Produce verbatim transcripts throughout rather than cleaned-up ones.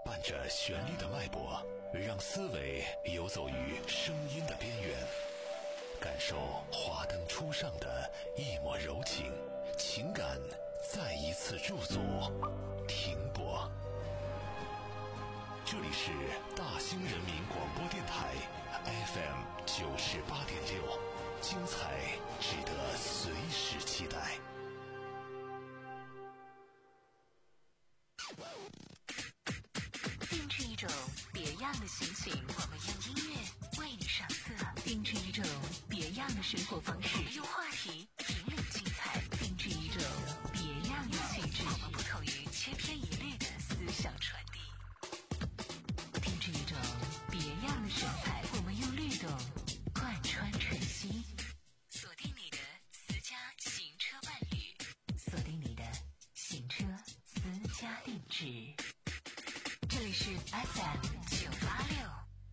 伴着旋律的脉搏，让思维游走于声音的边缘，感受华灯初上的一抹柔情，情感再一次驻足停泊。这里是大兴人民广播电台 F M 九十八点六，精彩值得随时期待。 定制一种别样的心情，我们用音乐为你上色；定制一种别样的生活方式，我们用话题引领精彩；定制一种别样的气质，我们不同于千篇一律的思想传递；定制一种别样的神采，我们用律动贯穿晨曦。锁定你的私家行车伴侣，锁定你的行车私家定制。这里是 F M 九八六。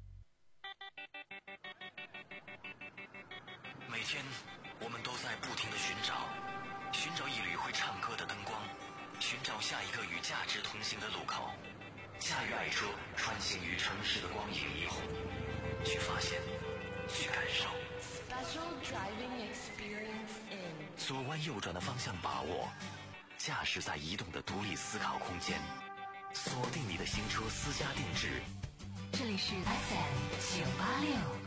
每天我们都在不停地寻找，寻找一缕会唱歌的灯光，寻找下一个与价值同行的路口，驾驭爱车穿行于城市的光影霓虹，去发现，去感受。 Special driving experience in 左弯右转的方向把握，驾驶在移动的独立思考空间，锁定你的新车私家定制。 这里是 F M 九八六。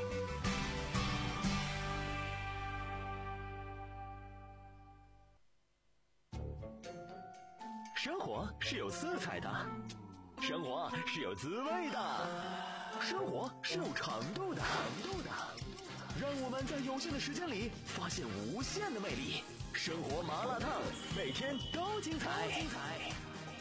生活是有色彩的，生活是有滋味的，生活是有长度的，长度的。让我们在有限的时间里发现无限的魅力。生活麻辣烫，每天都精彩。精彩。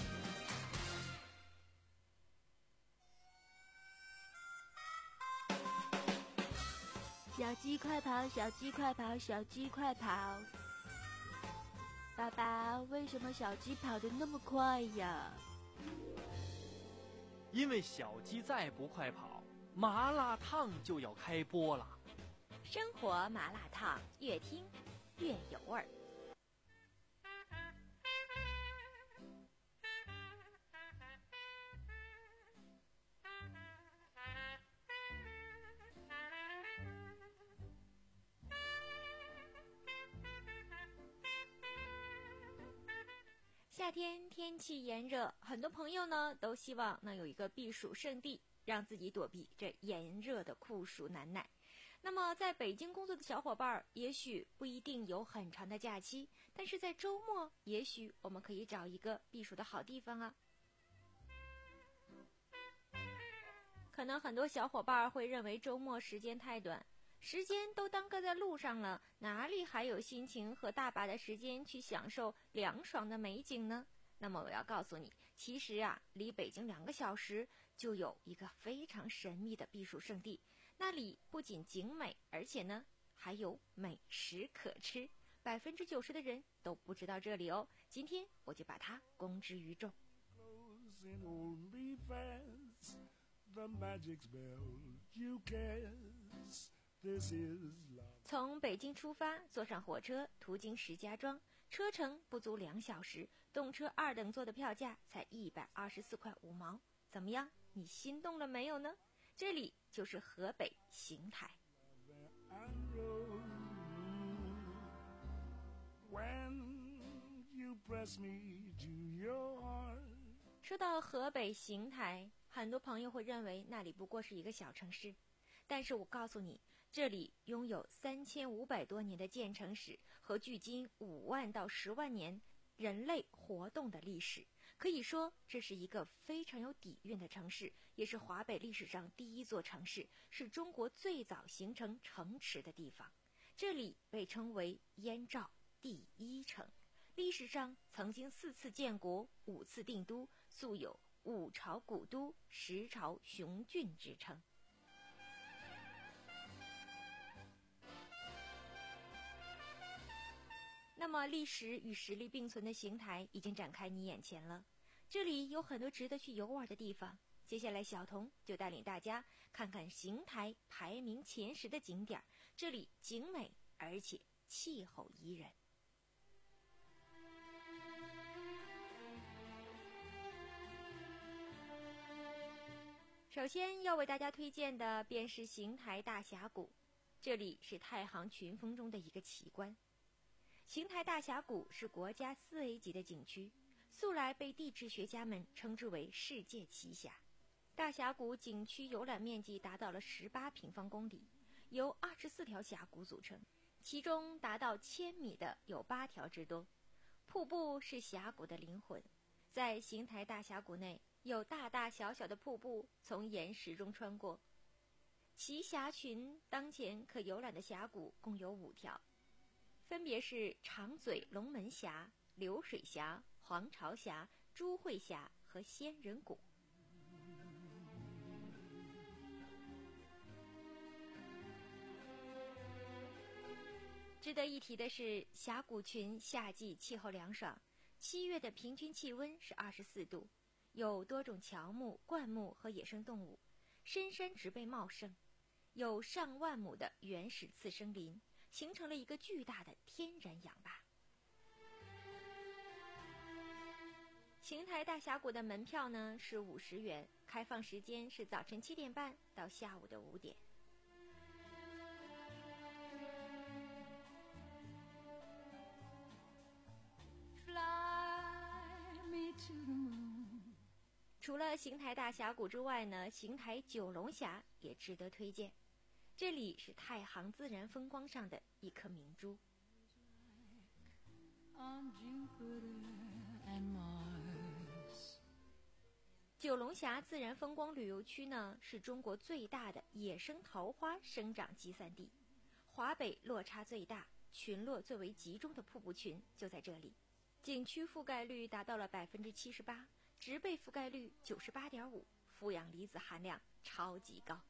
小鸡快跑，小鸡快跑，小鸡快跑！爸爸，为什么小鸡跑得那么快呀？ 因为小鸡再不快跑，麻辣烫就要开播了。 生活麻辣烫，越听越有味儿。夏天天气炎热，很多朋友呢都希望能有一个避暑胜地，让自己躲避这炎热的酷暑难耐。那么在北京工作的小伙伴也许不一定有很长的假期，但是在周末也许我们可以找一个避暑的好地方啊。可能很多小伙伴会认为周末时间太短，时间都耽搁在路上了，哪里还有心情和大把的时间去享受凉爽的美景呢？那么我要告诉你，其实啊，离北京两个小时就有一个非常神秘的避暑胜地，那里不仅景美，而且呢还有美食可吃，百分之九十的人都不知道这里哦。今天我就把它公之于众。从北京出发，坐上火车，途经石家庄，车程不足两小时，动车二等座的票价才一百二十四块五毛。怎么样？你心动了没有呢？这里就是河北邢台。说到河北邢台，很多朋友会认为那里不过是一个小城市。但是我告诉你，这里拥有三千五百多年的建城史和距今五万到十万年人类活动的历史，可以说这是一个非常有底蕴的城市，也是华北历史上第一座城市，是中国最早形成城池的地方。这里被称为燕赵第一城，历史上曾经四次建国，五次定都，素有五朝古都、十朝雄郡之称。那么历史与实力并存的邢台已经展开你眼前了，这里有很多值得去游玩的地方。接下来小童就带领大家看看邢台排名前十的景点，这里景美而且气候宜人。 首先要为大家推荐的便是邢台大峡谷，这里是太行群峰中的一个奇观。邢台大峡谷是国家四 A 级的景区，素来被地质学家们称之为世界奇峡。大峡谷景区游览面积达到了十八平方公里，由二十四条峡谷组成，其中达到千米的有八条之多。瀑布是峡谷的灵魂，在邢台大峡谷内有大大小小的瀑布从岩石中穿过。奇峡群当前可游览的峡谷共有五条，分别是长嘴龙门峡、流水峡、黄巢峡、朱会峡和仙人谷。值得一提的是，峡谷群夏季气候凉爽，七月的平均气温是二十四度，有多种乔木、灌木和野生动物，深山植被茂盛，有上万亩的原始次生林，形成了一个巨大的天然氧吧。邢台大峡谷的门票呢是五十元，开放时间是早晨七点半到下午的五点。除了邢台大峡谷之外呢，邢台九龙峡也值得推荐。这里是太行自然风光上的一颗明珠。九龙峡自然风光旅游区呢，是中国最大的野生桃花生长集散地，华北落差最大、群落最为集中的瀑布群就在这里。景区覆盖率达到了百分之七十八，植被覆盖率九十八点五，负氧离子含量超级高。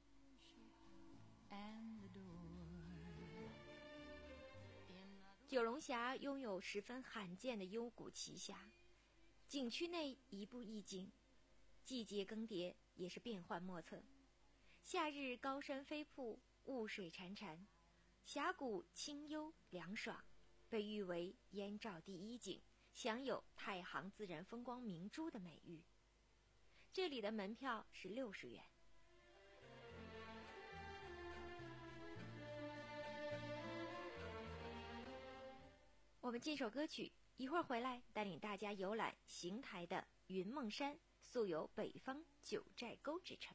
九龙峡拥有十分罕见的幽谷奇峡，景区内一步一景，季节更迭也是变幻莫测。夏日高山飞瀑，雾水潺潺，峡谷清幽凉爽，被誉为燕赵第一景，享有太行自然风光明珠的美誉。这里的门票是六十元。我们进首歌曲，一会儿回来带领大家游览邢台的云梦山，素有北方九寨沟之称。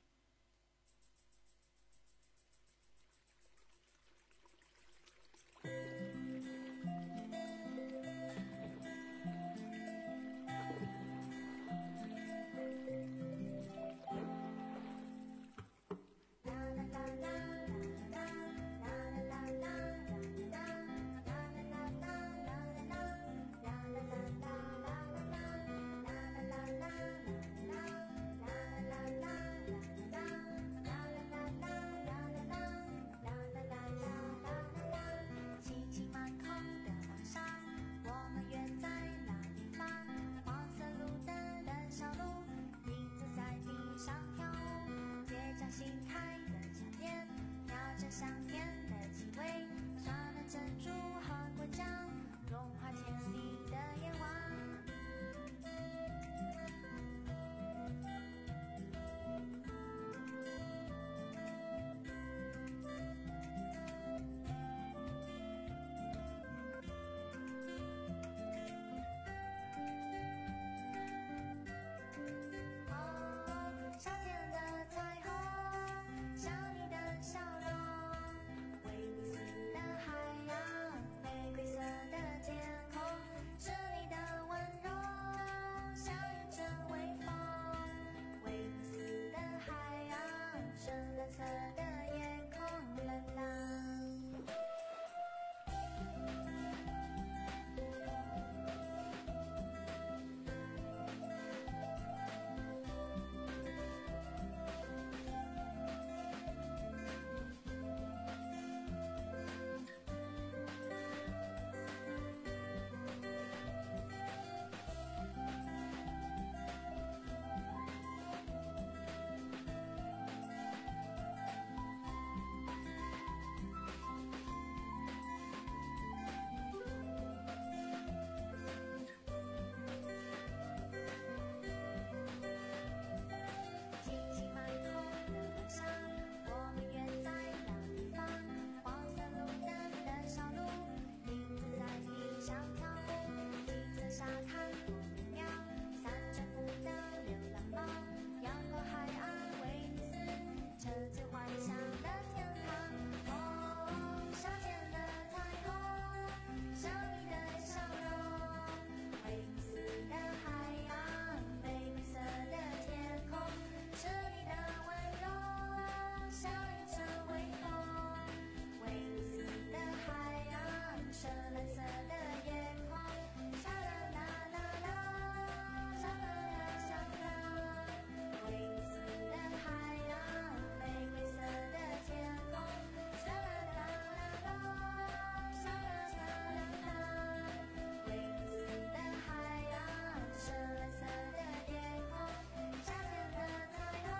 沙滩鸟，散着步的流浪猫，阳光海岸威尼斯，这最幻想的天堂。哦，夏天的彩虹，像你的笑容，威尼斯的海洋，玫瑰色的天空，这里的温柔像一阵微风。威尼斯的海洋，深蓝色的夜空，沙啦啦啦啦，沙啦啦沙啦。威尼斯的海洋，玫瑰色的天空，沙啦啦啦啦，沙啦沙啦啦。威尼斯的海洋，深蓝色的夜空，夏天的彩虹。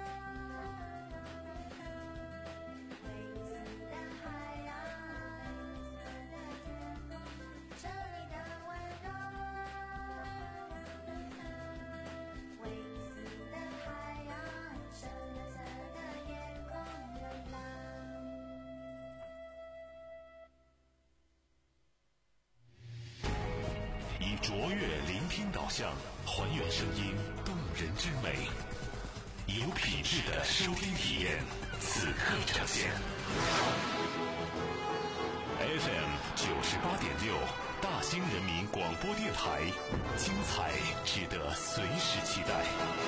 威尼斯的海洋，这里的温柔。威尼斯的海洋，深蓝色的夜空流浪。 以卓越聆听导向，还原声音动人之美，有品质的收听体验，此刻呈现。F M 九十八点六，大兴人民广播电台，精彩值得随时期待。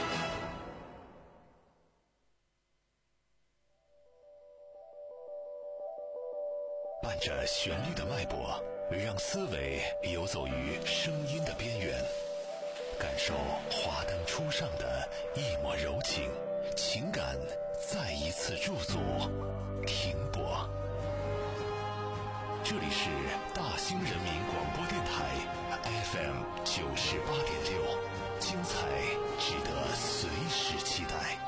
伴着旋律的脉搏，让思维游走于声音的边缘，感受华灯初上的一抹柔情，情感再一次驻足停泊。这里是大兴人民广播电台 F M 九十八点六，精彩值得随时期待。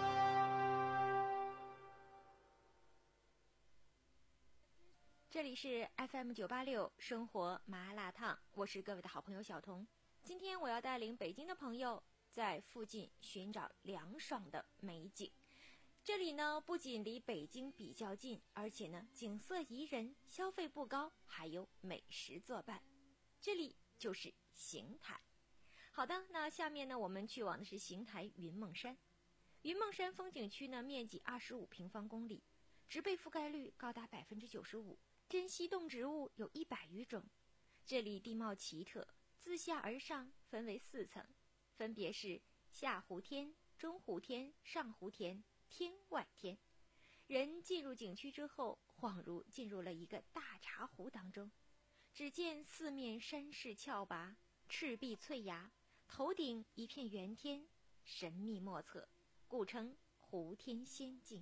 这里是 F M 九八六生活麻辣烫，我是各位的好朋友小彤。今天我要带领北京的朋友在附近寻找凉爽的美景。这里呢，不仅离北京比较近，而且呢，景色宜人，消费不高，还有美食作伴。这里就是邢台。好的，那下面呢，我们去往的是邢台云梦山。云梦山风景区呢，面积二十五平方公里，植被覆盖率高达百分之九十五，珍稀动植物有一百余种。这里地貌奇特，自下而上分为四层，分别是下湖天、中湖天、上湖天、天外天。人进入景区之后，恍如进入了一个大茶壶当中。只见四面山势峭拔，赤壁翠崖，头顶一片圆天，神秘莫测，故称湖天仙境。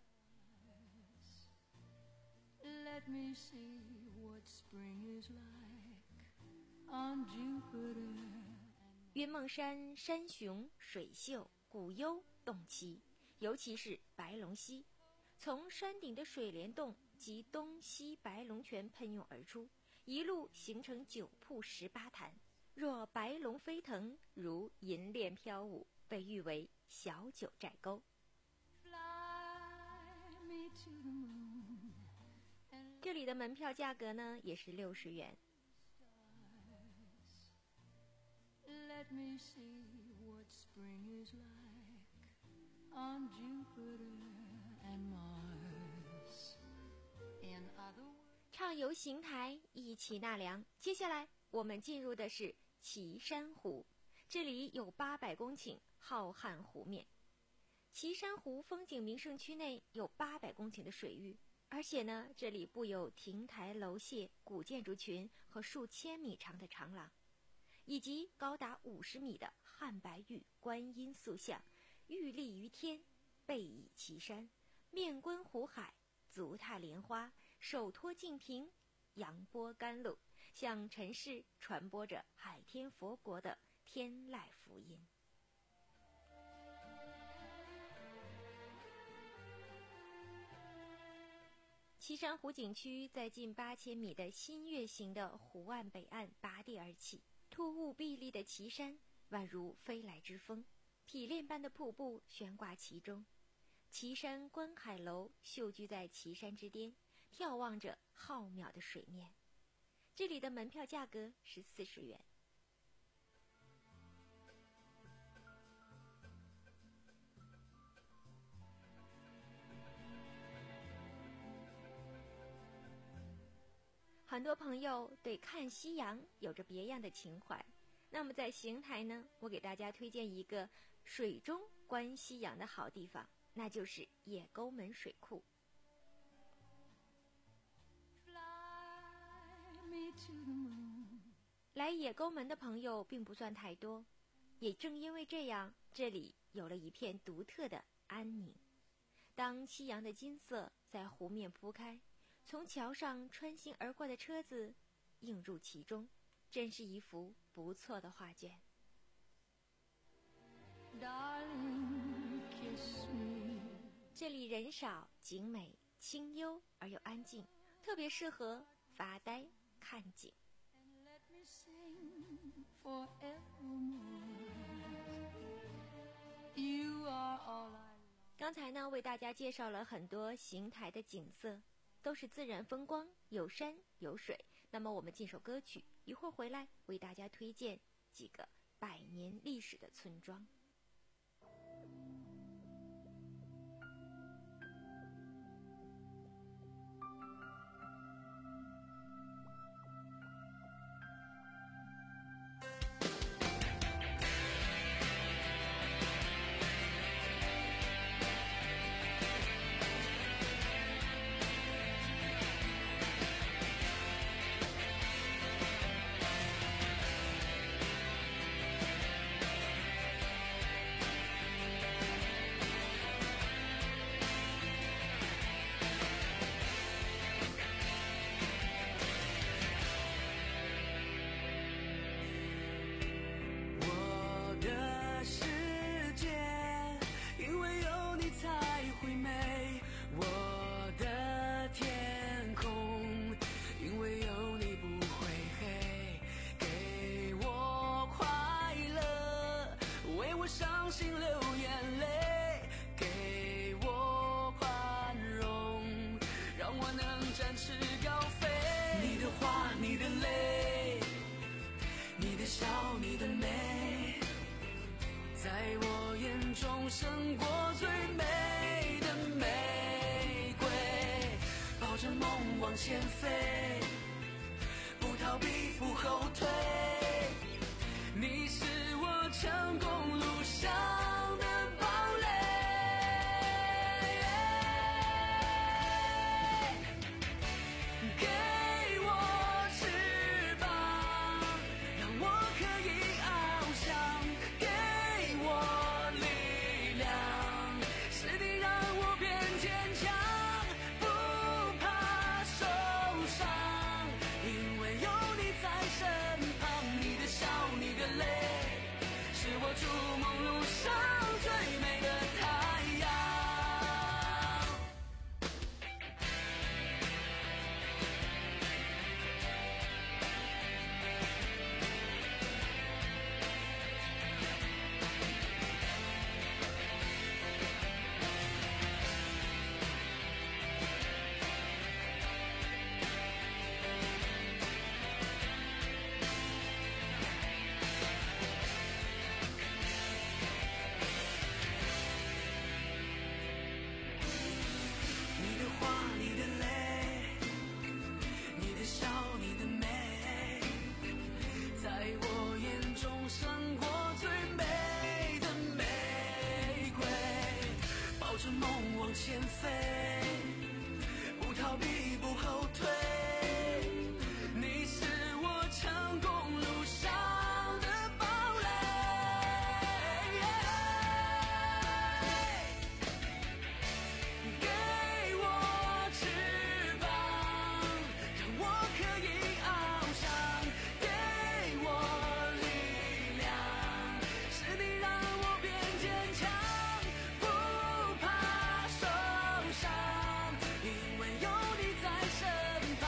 Let me see what spring is like on Jupiter. 云梦山山雄水秀，古幽洞奇，尤其是白龙溪，从山顶的水帘洞及东西白龙泉喷涌而出，一路形成九瀑十八潭，若白龙飞腾，如银链飘舞，被誉为小九寨沟。这里的门票价格呢，也是六十元。 Let me see what spring is like on Jupiter and Mars. In other words, 畅游邢台，一起纳凉。接下来我们进入的是岐山湖，这里有八百公顷浩瀚湖面。岐山湖风景名胜区内有八百公顷的水域，而且呢，这里布有亭台楼榭、古建筑群和数千米长的长廊，以及高达五十米的汉白玉观音塑像，玉立于天，背倚岐山，面观湖海，足踏莲花，手托净瓶，扬波甘露，向尘世传播着海天佛国的天籁福音。岐山湖景区在近八千米的新月形的湖岸北岸拔地而起，突兀壁立的岐山宛如飞来之风，匹练般的瀑布悬挂其中。岐山观海楼秀居在岐山之巅，眺望着浩渺的水面。这里的门票价格是四十元。 很多朋友对看夕阳有着别样的情怀，那么在邢台呢，我给大家推荐一个水中观夕阳的好地方，那就是野沟门水库。来野沟门的朋友并不算太多，也正因为这样，这里有了一片独特的安宁。当夕阳的金色在湖面铺开，从桥上穿行而过的车子映入其中，真是一幅不错的画卷。这里人少景美，清幽而又安静，特别适合发呆看景。刚才呢，为大家介绍了很多邢台的景色，都是自然风光，有山有水。那么我们进首歌曲，一会儿回来为大家推荐几个百年历史的村庄。 胜过最美的玫瑰，抱着梦往前飞，不逃避不后退，你是我成功路上的堡垒，给我翅膀，让我可以翱翔，给我筑梦路上最美的太阳。前飞，不逃避不后退，你是我成功路上的堡垒，给我翅膀，让我可以翱翔，给我力量，是你让我变坚强，不怕因为有你在身旁。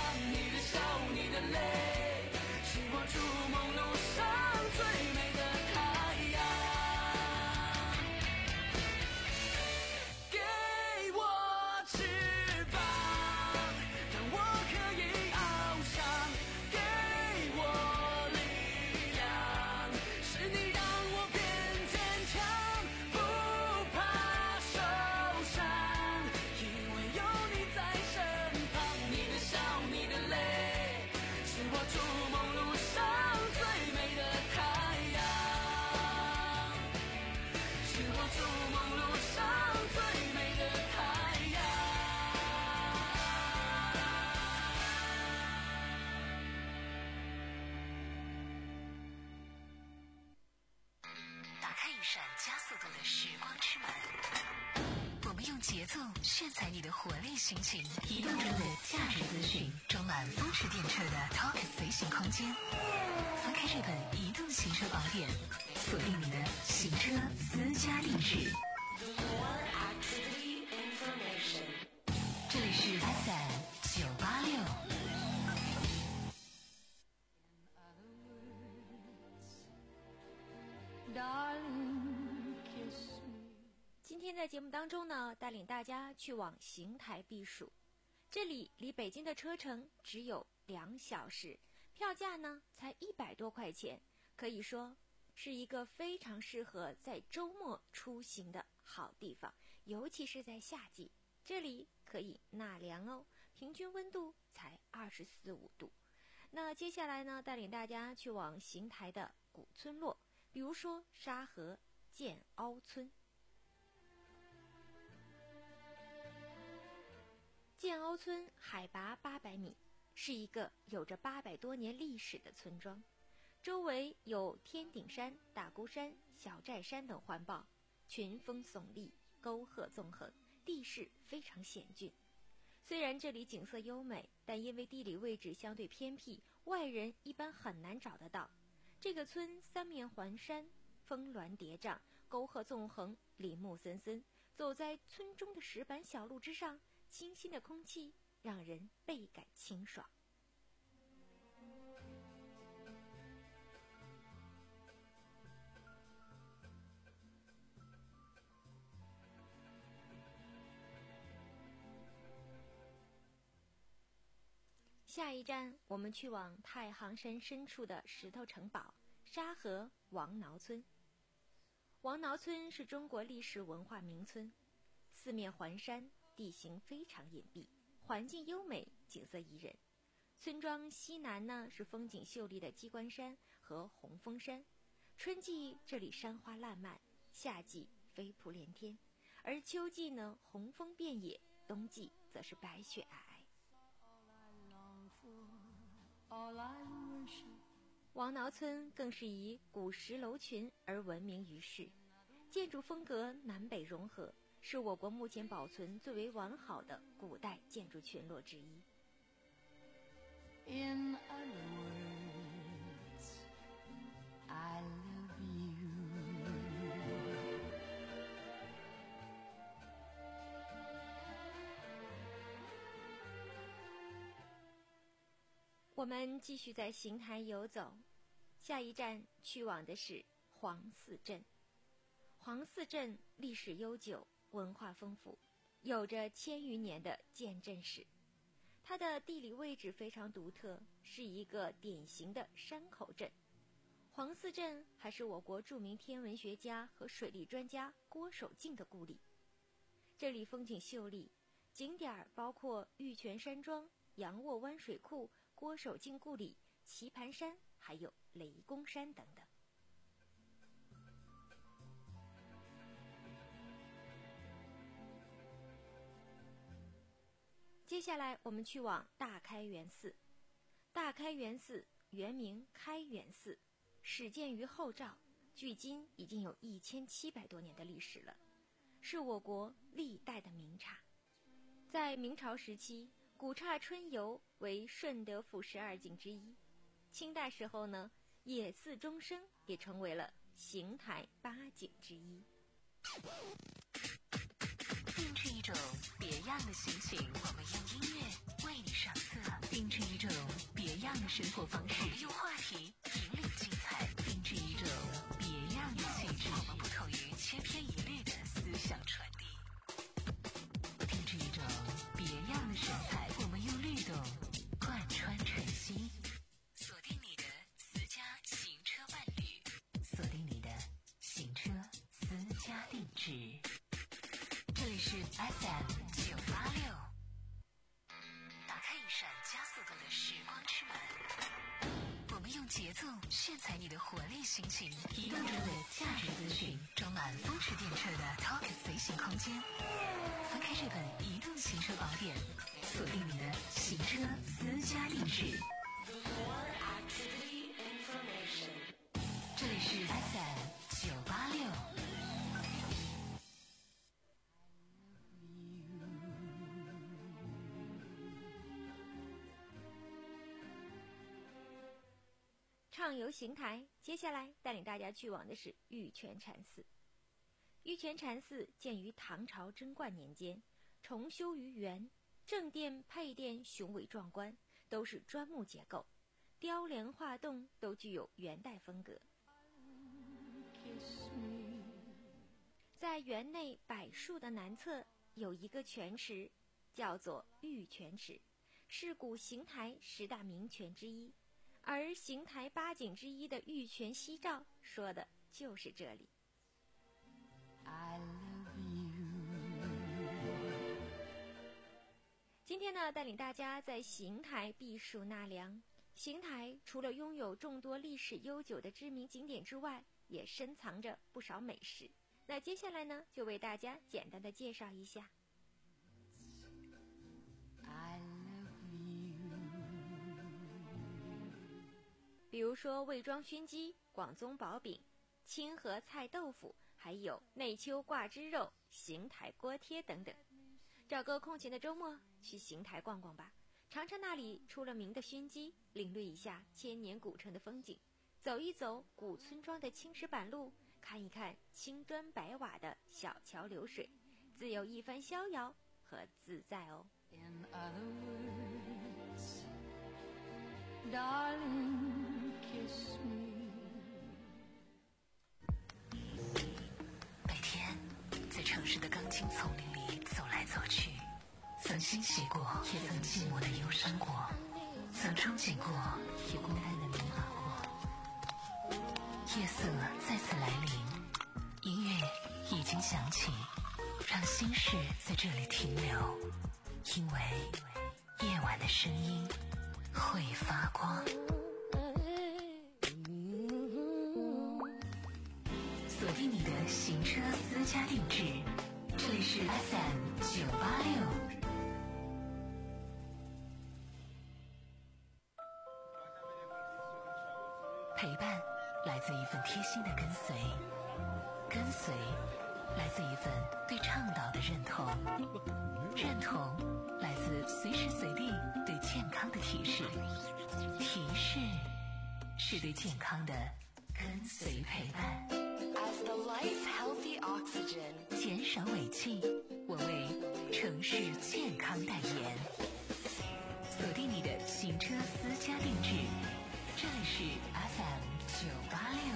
加速度的时光之门。我们用节奏炫彩你的活力心情，移动中的价值资讯，装满风驰电掣的 Talk 随行空间。翻开这本移动行车宝典，锁定你的行车私家定制。这里是 F M 九八六。 今天在节目当中呢，带领大家去往邢台避暑。这里离北京的车程只有两小时，票价呢才一百多块钱，可以说是一个非常适合在周末出行的好地方，尤其是在夏季，这里可以纳凉哦，平均温度才二十四五度。那接下来呢，带领大家去往邢台的古村落，比如说沙河建凹村。建凹村海拔八百米，是一个有着八百多年历史的村庄，周围有天顶山、大孤山、小寨山等环抱，群峰耸立，沟壑纵横，地势非常险峻。虽然这里景色优美，但因为地理位置相对偏僻，外人一般很难找得到。这个村三面环山，峰峦叠嶂，沟壑纵横，林木森森，走在村中的石板小路之上，清新的空气让人倍感清爽。下一站，我们去往太行山深处的石头城堡沙河王挠村。王挠村是中国历史文化名村，四面环山，地形非常隐蔽，环境优美，景色宜人。村庄西南呢是风景秀丽的鸡冠山和红峰山，春季这里山花烂漫，夏季飞瀑连天，而秋季呢红枫遍野，冬季则是白雪皑皑。王挠村更是以古石楼群而闻名于世，建筑风格南北融合，是我国目前保存最为完好的古代建筑群落之一。 In other words, I love you. 我们继续在邢台游走，下一站去往的是黄寺镇。黄寺镇历史悠久，文化丰富，有着千余年的建镇史。它的地理位置非常独特，是一个典型的山口镇。黄寺镇还是我国著名天文学家和水利专家郭守敬的故里。这里风景秀丽，景点包括玉泉山庄、杨卧湾水库、郭守敬故里、棋盘山，还有雷公山等等。接下来我们去往大开元寺。大开元寺原名开元寺，始建于后赵，距今已经有一千七百多年的历史了，是我国历代的名刹。在明朝时期，古刹春游为顺德府十二景之一。清代时候呢，野寺终生也成为了邢台八景之一。 定制一种别样的心情，我们用音乐为你上色；定制一种别样的生活方式，我们用话题引领精彩；定制一种别样的气质，我们不同于千篇一律的思想传递；定制一种别样的神采，我们用律动贯穿晨曦。锁定你的私家行车伴侣，锁定你的行车私家定制。这里是 F M 九八六，打开一扇加速度的时光之门，我们用节奏炫彩你的活力心情，移动中的价值资讯，装满风驰电掣的 Talk 随行空间。翻开这本移动行车宝典，锁定你的行车私家定制。这里是 F M 九八六。 畅游邢台，接下来带领大家去往的是玉泉禅寺。玉泉禅寺建于唐朝贞观年间，重修于元，正殿配殿雄伟壮观，都是砖木结构，雕梁画栋都具有元代风格。在园内柏树的南侧有一个泉池，叫做玉泉池，是古邢台十大名泉之一，而邢台八景之一的玉泉夕照说的就是这里。 I love you。 今天呢，带领大家在邢台避暑纳凉。邢台除了拥有众多历史悠久的知名景点之外，也深藏着不少美食。那接下来呢，就为大家简单的介绍一下。 I love you。 比如说魏庄熏鸡、广宗薄饼、清河菜豆腐，还有内丘挂枝肉、邢台锅贴等等。找个空闲的周末去邢台逛逛吧，尝尝那里出了名的熏鸡，领略一下千年古城的风景，走一走古村庄的青石板路，看一看青砖白瓦的小桥流水，自有一番逍遥和自在哦。 In other words, darling, kiss me。 每天在城市的钢筋丛林里走来走去，曾欣喜过，也曾寂寞的忧伤过，曾憧憬过，也孤单的迷茫过。夜色再次来临，音乐已经响起，让心事在这里停留，因为夜晚的声音会发光。锁定你的行车私家定制，这里是 F M 九八六。陪伴来自一份贴心的跟随，跟随来自一份对倡导的认同，认同来自随时随地对健康的提示，提示是对健康的跟随陪伴。 As the life healthy oxygen， 减少尾气，我为城市健康代言。锁定你的行车私家定制，这里是 F M 九八六。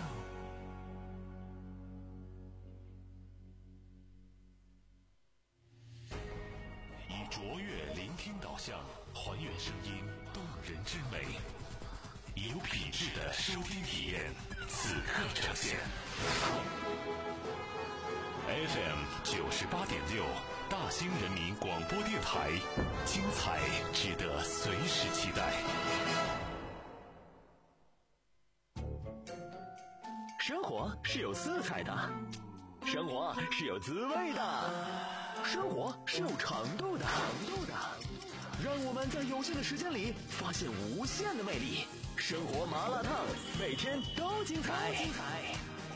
以卓越聆听导向，还原声音动人之美，以有品质的收听体验，此刻呈现。F M 九十八点六，大兴人民广播电台，精彩值得随时期待。 生活是有色彩的，生活是有滋味的，生活是有长度的。让我们在有限的时间里发现无限的魅力。生活麻辣烫，每天都精彩。精彩。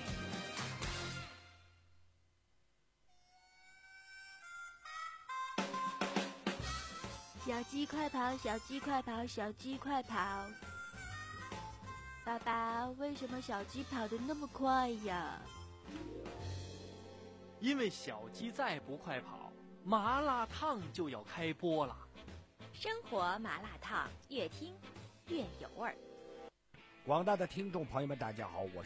小鸡快跑，小鸡快跑，小鸡快跑！爸爸，为什么小鸡跑得那么快呀？ 因为小鸡再不快跑，麻辣烫就要开播了。 生活麻辣烫，越听越有味儿。 广大的听众朋友们，大家好，我是